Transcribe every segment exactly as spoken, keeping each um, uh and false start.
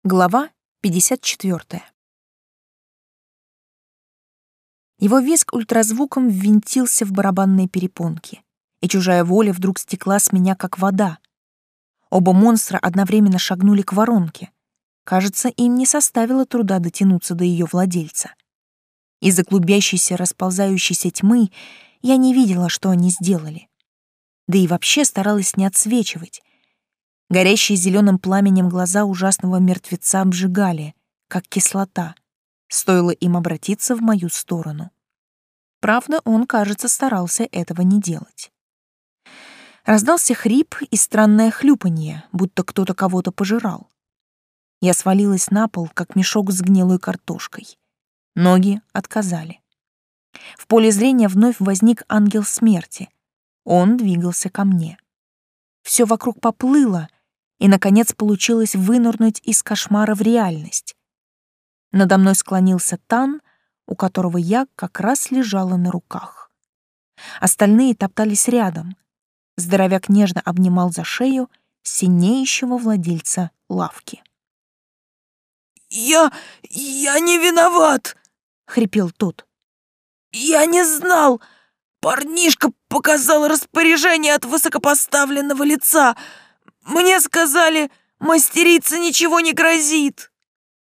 Глава пятьдесят четвёртая. Его визг ультразвуком ввинтился в барабанные перепонки, и чужая воля вдруг стекла с меня, как вода. Оба монстра одновременно шагнули к воронке. Кажется, им не составило труда дотянуться до ее владельца. Из-за клубящейся, расползающейся тьмы я не видела, что они сделали. Да и вообще старалась не отсвечивать. Горящие зеленым пламенем глаза ужасного мертвеца обжигали, как кислота. Стоило им обратиться в мою сторону. Правда, он, кажется, старался этого не делать. Раздался хрип и странное хлюпанье, будто кто-то кого-то пожирал. Я свалилась на пол, как мешок с гнилой картошкой. Ноги отказали. В поле зрения вновь возник ангел смерти. Он двигался ко мне. Все вокруг поплыло, и, наконец, получилось вынырнуть из кошмара в реальность. Надо мной склонился Тан, у которого я как раз лежала на руках. Остальные топтались рядом. Здоровяк нежно обнимал за шею синеющего владельца лавки. «Я... я не виноват!» — хрипел тот. «Я не знал! Парнишка показал распоряжение от высокопоставленного лица. Мне сказали, мастерице ничего не грозит!»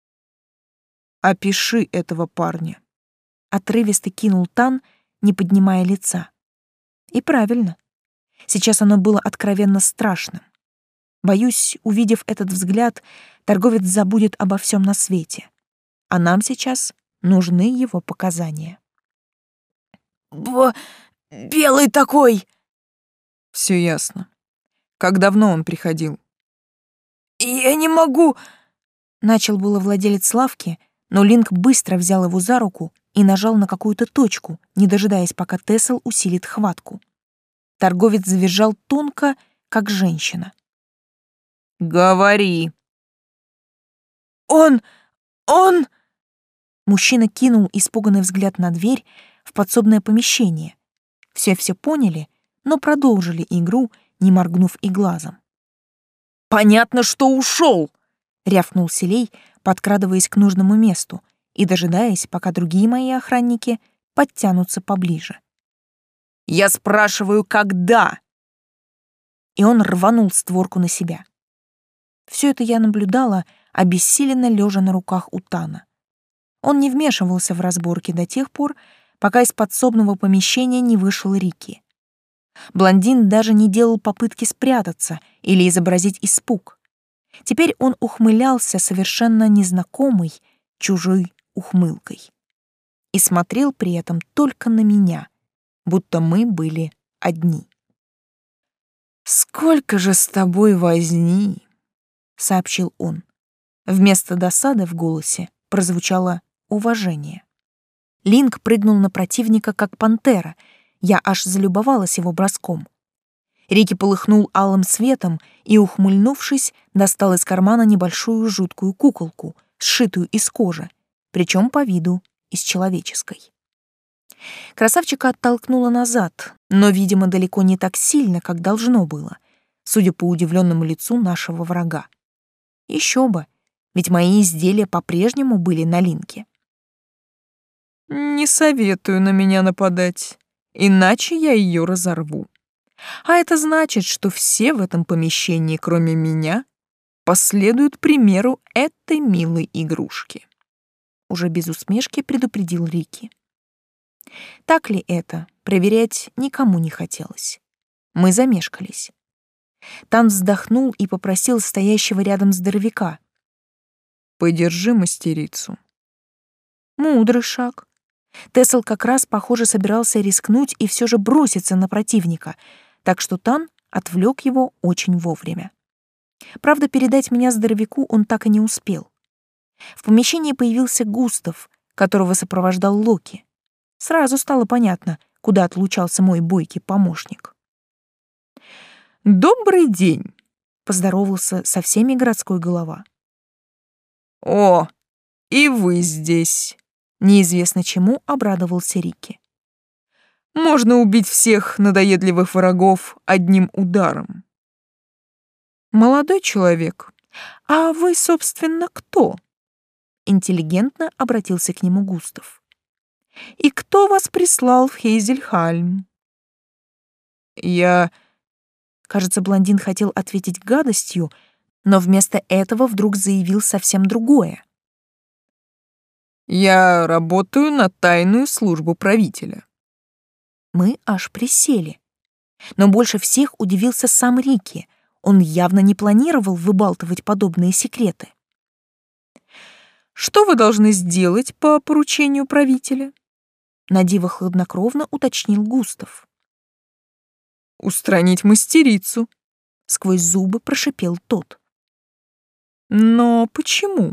«Опиши этого парня», — отрывисто кинул Тан, не поднимая лица. И правильно. Сейчас оно было откровенно страшным. Боюсь, увидев этот взгляд, торговец забудет обо всем на свете. А нам сейчас нужны его показания. Б... белый такой! Все ясно. Как давно он приходил? Я не могу... Начал было владелец лавки, но Линк быстро взял его за руку и нажал на какую-то точку, не дожидаясь, пока Тесл усилит хватку. Торговец завизжал тонко, как женщина. «Говори!» «Он... он...» Мужчина кинул испуганный взгляд на дверь в подсобное помещение. Все-все поняли, но продолжили игру, не моргнув и глазом. «Понятно, что ушел!» — рявкнул Селей, подкрадываясь к нужному месту и дожидаясь, пока другие мои охранники подтянутся поближе. «Я спрашиваю, когда?» И он рванул створку на себя. Все это я наблюдала, обессиленно лежа на руках у Тана. Он не вмешивался в разборки до тех пор, пока из подсобного помещения не вышел Рики. Блондин даже не делал попытки спрятаться или изобразить испуг. Теперь он ухмылялся совершенно незнакомой, чужой ухмылкой. И смотрел при этом только на меня, будто мы были одни. «Сколько же с тобой возни!» — сообщил он. Вместо досады в голосе прозвучало уважение. Линк прыгнул на противника, как пантера. Я аж залюбовалась его броском. Рики полыхнул алым светом и, ухмыльнувшись, достал из кармана небольшую жуткую куколку, сшитую из кожи, причем по виду из человеческой. Красавчика оттолкнуло назад, но, видимо, далеко не так сильно, как должно было, судя по удивленному лицу нашего врага. Еще бы, ведь мои изделия по-прежнему были на Линке. «Не советую на меня нападать, иначе я ее разорву. А это значит, что все в этом помещении, кроме меня, последуют примеру этой милой игрушки», — уже без усмешки предупредил Рики. Так ли это, проверять никому не хотелось. Мы замешкались. Тан вздохнул и попросил стоящего рядом здоровяка: «Подержи мастерицу». Мудрый шаг. Тесл как раз, похоже, собирался рискнуть и все же броситься на противника, так что Тан отвлек его очень вовремя. Правда, передать меня здоровяку он так и не успел. В помещении появился Густав, которого сопровождал Локи. Сразу стало понятно, куда отлучался мой бойкий помощник. «Добрый день», — поздоровался со всеми городской голова. «О, и вы здесь», — неизвестно чему обрадовался Рики. «Можно убить всех надоедливых врагов одним ударом». «Молодой человек, «А вы, собственно, кто?» — интеллигентно обратился к нему Густав. «И кто вас прислал в Хейзельхальм?» «Я...» Кажется, блондин хотел ответить гадостью, но вместо этого вдруг заявил совсем другое. «Я работаю на тайную службу правителя». Мы аж присели. Но больше всех удивился сам Рики. Он явно не планировал выбалтывать подобные секреты. «Что вы должны сделать по поручению правителя?» Надиво хладнокровно уточнил Густав. «Устранить мастерицу», — сквозь зубы прошипел тот. «Но почему?»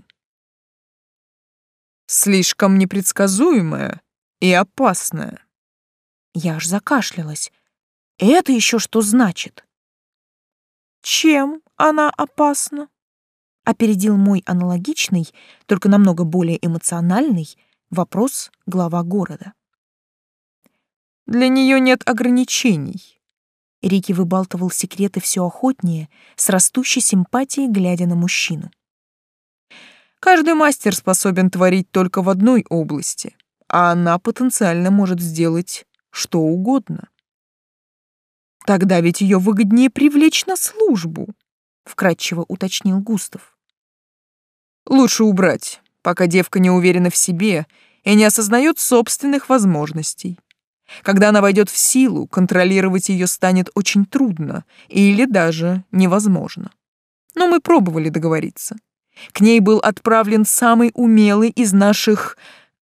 «Слишком непредсказуемая и опасная». Я аж закашлялась. Это еще что значит? «Чем она опасна?» — опередил мой аналогичный, только намного более эмоциональный, вопрос глава города. «Для нее нет ограничений». Рики выбалтывал секреты все охотнее, с растущей симпатией глядя на мужчину. «Каждый мастер способен творить только в одной области, а она потенциально может сделать что угодно». «Тогда ведь ее выгоднее привлечь на службу», — вкратчиво уточнил Густав. «Лучше убрать, пока девка не уверена в себе и не осознает собственных возможностей. Когда она войдет в силу, контролировать ее станет очень трудно или даже невозможно. Но мы пробовали договориться. К ней был отправлен самый умелый из наших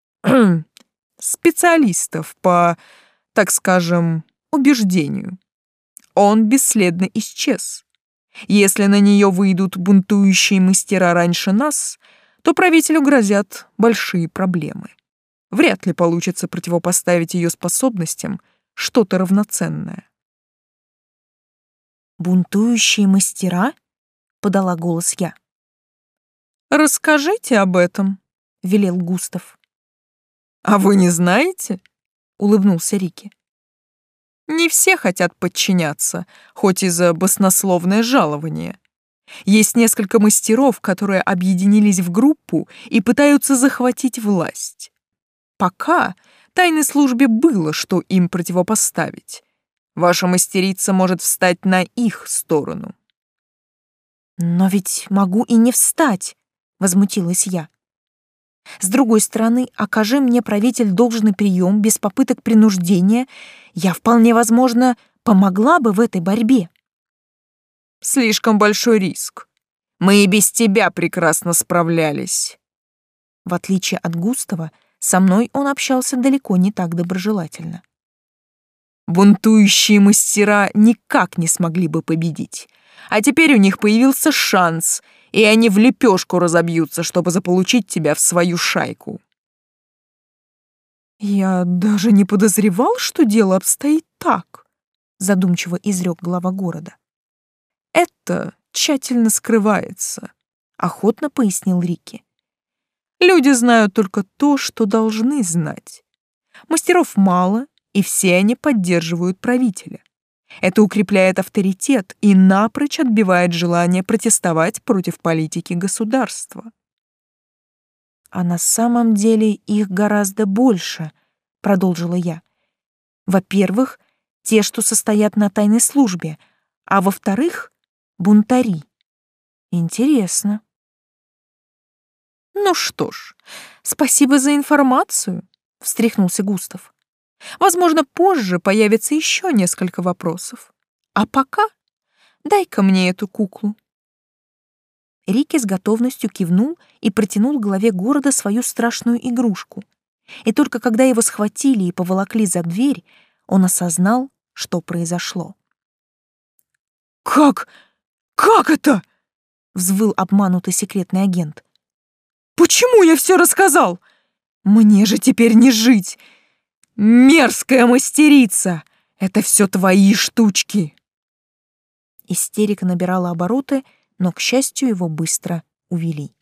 специалистов по, так скажем, убеждению. Он бесследно исчез. Если на нее выйдут бунтующие мастера раньше нас, то правителю грозят большие проблемы. Вряд ли получится противопоставить ее способностям что-то равноценное. «Бунтующие мастера?» — подала голос я. «Расскажите об этом», — велел Густав. «А вы не знаете?» — улыбнулся Рики. «Не все хотят подчиняться, хоть и за баснословное жалование. Есть несколько мастеров, которые объединились в группу и пытаются захватить власть. Пока тайной службе было, что им противопоставить. Ваша мастерица может встать на их сторону». «Но ведь могу и не встать», — возмутилась я. «С другой стороны, окажи мне правитель должный прием без попыток принуждения, я вполне возможно помогла бы в этой борьбе». «Слишком большой риск. Мы и без тебя прекрасно справлялись». В отличие от Густава, со мной он общался далеко не так доброжелательно. «Бунтующие мастера никак не смогли бы победить. А теперь у них появился шанс, и они в лепешку разобьются, чтобы заполучить тебя в свою шайку». «Я даже не подозревал, что дело обстоит так», — задумчиво изрек глава города. «Это тщательно скрывается», — охотно пояснил Рики. «Люди знают только то, что должны знать. Мастеров мало, и все они поддерживают правителя. Это укрепляет авторитет и напрочь отбивает желание протестовать против политики государства». «А на самом деле их гораздо больше», — продолжила я. «Во-первых, те, что состоят на тайной службе, а во-вторых, бунтари. Интересно». «Ну что ж, спасибо за информацию», — встряхнулся Густав. «Возможно, позже появится еще несколько вопросов. А пока дай-ка мне эту куклу». Рики с готовностью кивнул и протянул главе города свою страшную игрушку. И только когда его схватили и поволокли за дверь, он осознал, что произошло. «Как? Как это?» — взвыл обманутый секретный агент. «Почему я все рассказал? Мне же теперь не жить! Мерзкая мастерица! Это все твои штучки!» Истерика набирала обороты, но, к счастью, его быстро увели.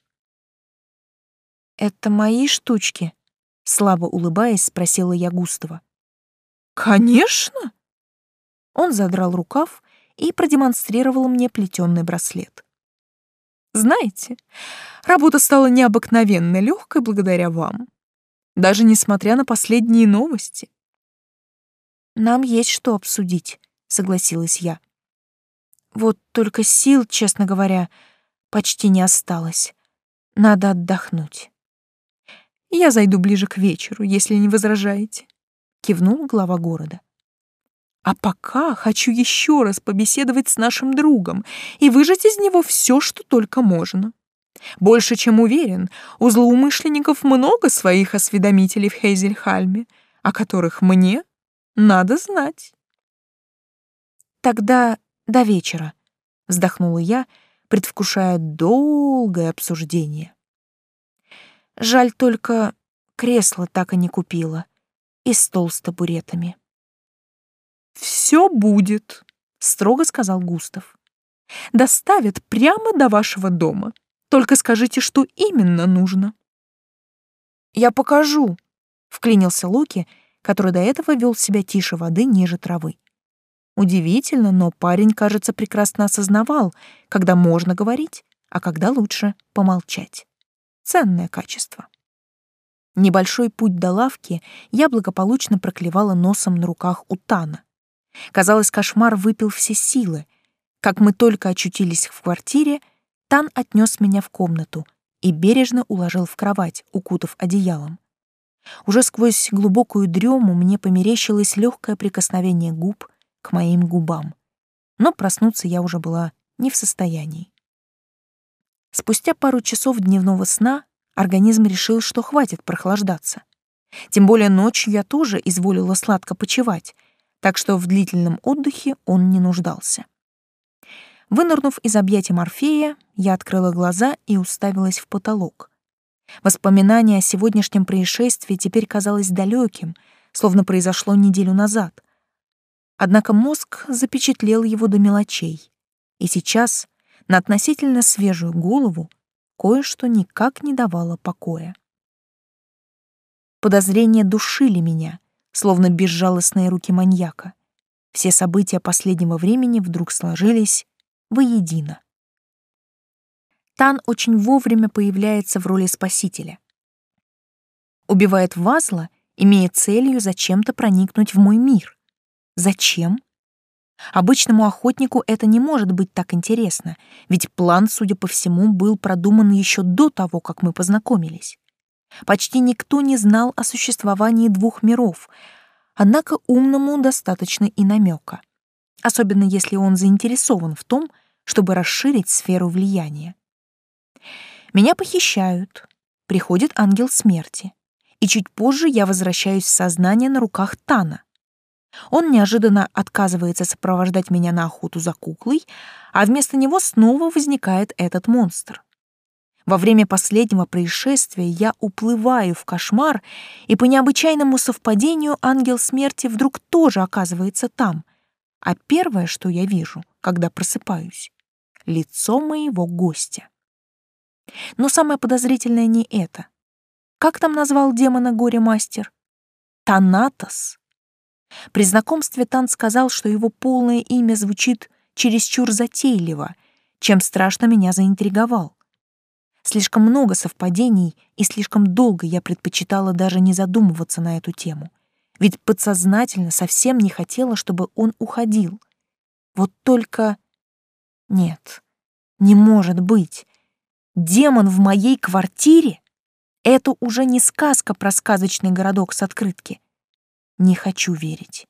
«Это мои штучки?» — слабо улыбаясь, спросила я Густава. «Конечно!» Он задрал рукав и продемонстрировал мне плетёный браслет. Знаете, работа стала необыкновенно легкой благодаря вам, даже несмотря на последние новости. Нам есть что обсудить, согласилась я. Вот только сил, честно говоря, почти не осталось. Надо отдохнуть. Я зайду ближе к вечеру, если не возражаете, кивнул глава города. А пока хочу еще раз побеседовать с нашим другом и выжать из него все, что только можно. Больше чем уверен, у злоумышленников много своих осведомителей в Хейзельхальме, о которых мне надо знать. Тогда до вечера, вздохнула я, предвкушая долгое обсуждение. Жаль только, кресло так и не купила, и стол с табуретами. «Все будет», — строго сказал Густав. «Доставят прямо до вашего дома. Только скажите, что именно нужно». «Я покажу», — вклинился Локи, который до этого вел себя тише воды, ниже травы. Удивительно, но парень, кажется, прекрасно осознавал, когда можно говорить, а когда лучше помолчать. Ценное качество. Небольшой путь до лавки я благополучно проклевала носом на руках у Тана. Казалось, кошмар выпил все силы. Как мы только очутились в квартире, Тан отнес меня в комнату и бережно уложил в кровать, укутав одеялом. Уже сквозь глубокую дрему мне померещилось легкое прикосновение губ к моим губам, но проснуться я уже была не в состоянии. Спустя пару часов дневного сна организм решил, что хватит прохлаждаться. Тем более ночью я тоже изволила сладко почевать, так что в длительном отдыхе он не нуждался. Вынырнув из объятий Морфея, я открыла глаза и уставилась в потолок. Воспоминание о сегодняшнем происшествии теперь казалось далеким, словно произошло неделю назад. Однако мозг запечатлел его до мелочей, и сейчас на относительно свежую голову кое-что никак не давало покоя. Подозрения душили меня, словно безжалостные руки маньяка. Все события последнего времени вдруг сложились воедино. Тан очень вовремя появляется в роли спасителя. Убивает Вазла, имея целью зачем-то проникнуть в мой мир. Зачем? Обычному охотнику это не может быть так интересно, ведь план, судя по всему, был продуман еще до того, как мы познакомились. Почти никто не знал о существовании двух миров, однако умному достаточно и намека, особенно если он заинтересован в том, чтобы расширить сферу влияния. Меня похищают, приходит ангел смерти, и чуть позже я возвращаюсь в сознание на руках Тана. Он неожиданно отказывается сопровождать меня на охоту за куклой, а вместо него снова возникает этот монстр. Во время последнего происшествия я уплываю в кошмар, и по необычайному совпадению ангел смерти вдруг тоже оказывается там, а первое, что я вижу, когда просыпаюсь — лицо моего гостя. Но самое подозрительное не это. Как там назвал демона горе-мастер? Танатос. При знакомстве Тан сказал, что его полное имя звучит чересчур затейливо, чем страшно меня заинтриговал. Слишком много совпадений, и слишком долго я предпочитала даже не задумываться на эту тему, ведь подсознательно совсем не хотела, чтобы он уходил. Вот только... Нет, не может быть. Демон в моей квартире? Это уже не сказка про сказочный городок с открытки. Не хочу верить.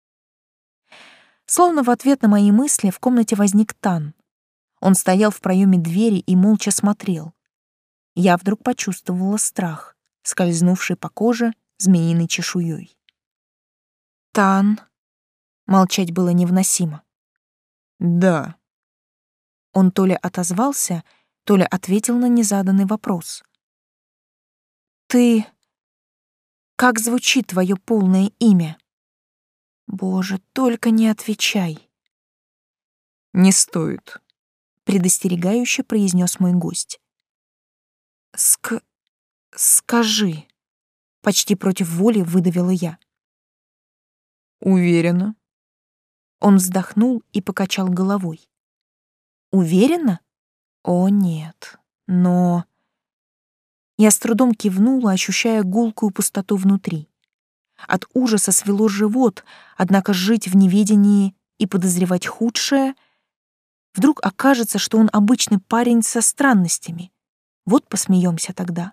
Словно в ответ на мои мысли в комнате возник Тан. Он стоял в проеме двери и молча смотрел. Я вдруг почувствовала страх, скользнувший по коже змеиной чешуей. «Тан...» Молчать было невыносимо. «Да». Он то ли отозвался, то ли ответил на незаданный вопрос. «Ты... Как звучит твое полное имя?» «Боже, только не отвечай». «Не стоит», — предостерегающе произнес мой гость. «Ск... скажи», — почти против воли выдавила я. «Уверена». Он вздохнул и покачал головой. «Уверена?» О, нет. Но... Я с трудом кивнула, ощущая гулкую пустоту внутри. От ужаса свело живот, однако жить в неведении и подозревать худшее... Вдруг окажется, что он обычный парень со странностями. Вот посмеемся тогда.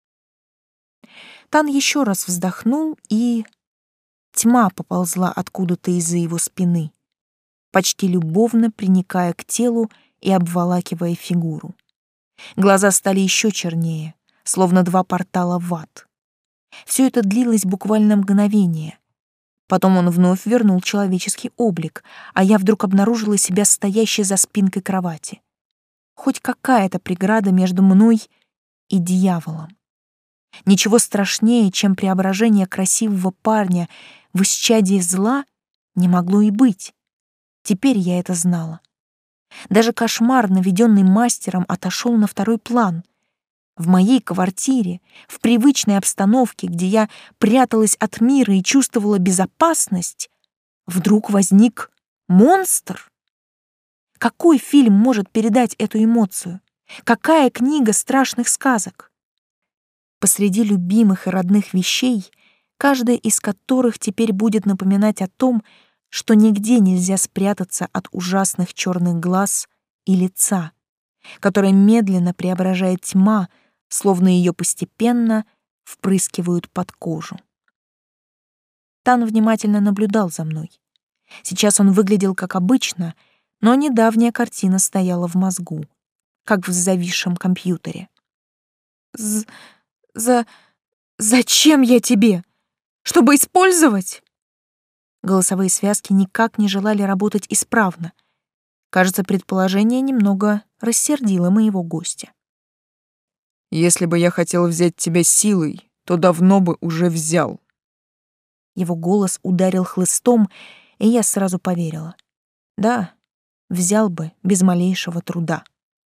Тан еще раз вздохнул, и... Тьма поползла откуда-то из-за его спины, почти любовно приникая к телу и обволакивая фигуру. Глаза стали еще чернее, словно два портала в ад. Все это длилось буквально мгновение. Потом он вновь вернул человеческий облик, а я вдруг обнаружила себя стоящей за спинкой кровати. Хоть какая-то преграда между мной и дьяволом. Ничего страшнее, чем преображение красивого парня в исчадие зла, не могло и быть. Теперь я это знала. Даже кошмар, наведенный мастером, отошел на второй план. В моей квартире, в привычной обстановке, где я пряталась от мира и чувствовала безопасность, вдруг возник монстр. Какой фильм может передать эту эмоцию? Какая книга страшных сказок? Посреди любимых и родных вещей, каждая из которых теперь будет напоминать о том, что нигде нельзя спрятаться от ужасных черных глаз и лица, которое медленно преображает тьма, словно ее постепенно впрыскивают под кожу. Тан внимательно наблюдал за мной. Сейчас он выглядел как обычно, но недавняя картина стояла в мозгу, как в зависшем компьютере. «З... за... зачем я тебе? Чтобы использовать?» Голосовые связки никак не желали работать исправно. Кажется, предположение немного рассердило моего гостя. Если бы я хотел взять тебя силой, то давно бы уже взял. Его голос ударил хлыстом, и я сразу поверила. Да, взял бы без малейшего труда.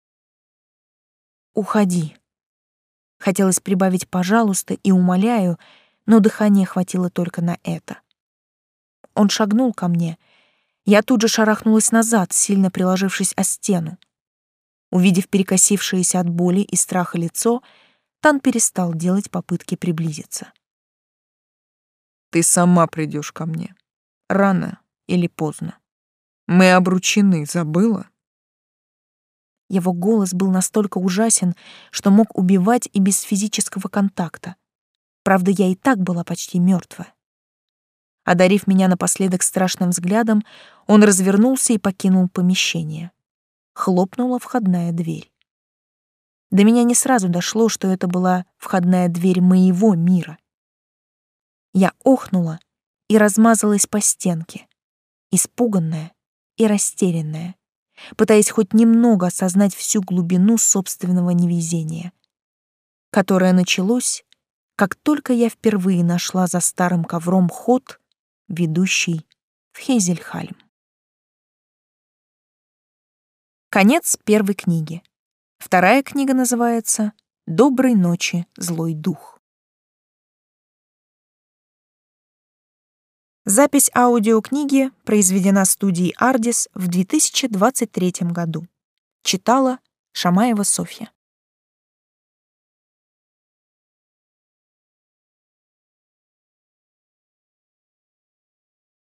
«Уходи». Хотелось прибавить «пожалуйста» и «умоляю», но дыхания хватило только на это. Он шагнул ко мне. Я тут же шарахнулась назад, сильно приложившись о стену. Увидев перекосившееся от боли и страха лицо, Тан перестал делать попытки приблизиться. Ты сама придешь ко мне. Рано или поздно. Мы обручены, забыла? Его голос был настолько ужасен, что мог убивать и без физического контакта. Правда, я и так была почти мертвая. Одарив меня напоследок страшным взглядом, он развернулся и покинул помещение. Хлопнула входная дверь. До меня не сразу дошло, что это была входная дверь моего мира. Я охнула и размазалась по стенке, испуганная и растерянная, пытаясь хоть немного осознать всю глубину собственного невезения, которое началось, как только я впервые нашла за старым ковром ход, ведущий в Хейзельхальм. Конец первой книги. Вторая книга называется «Доброй ночи, злой дух». Запись аудиокниги произведена студией «Ардис» в две тысячи двадцать третьем году. Читала Шамаева Софья.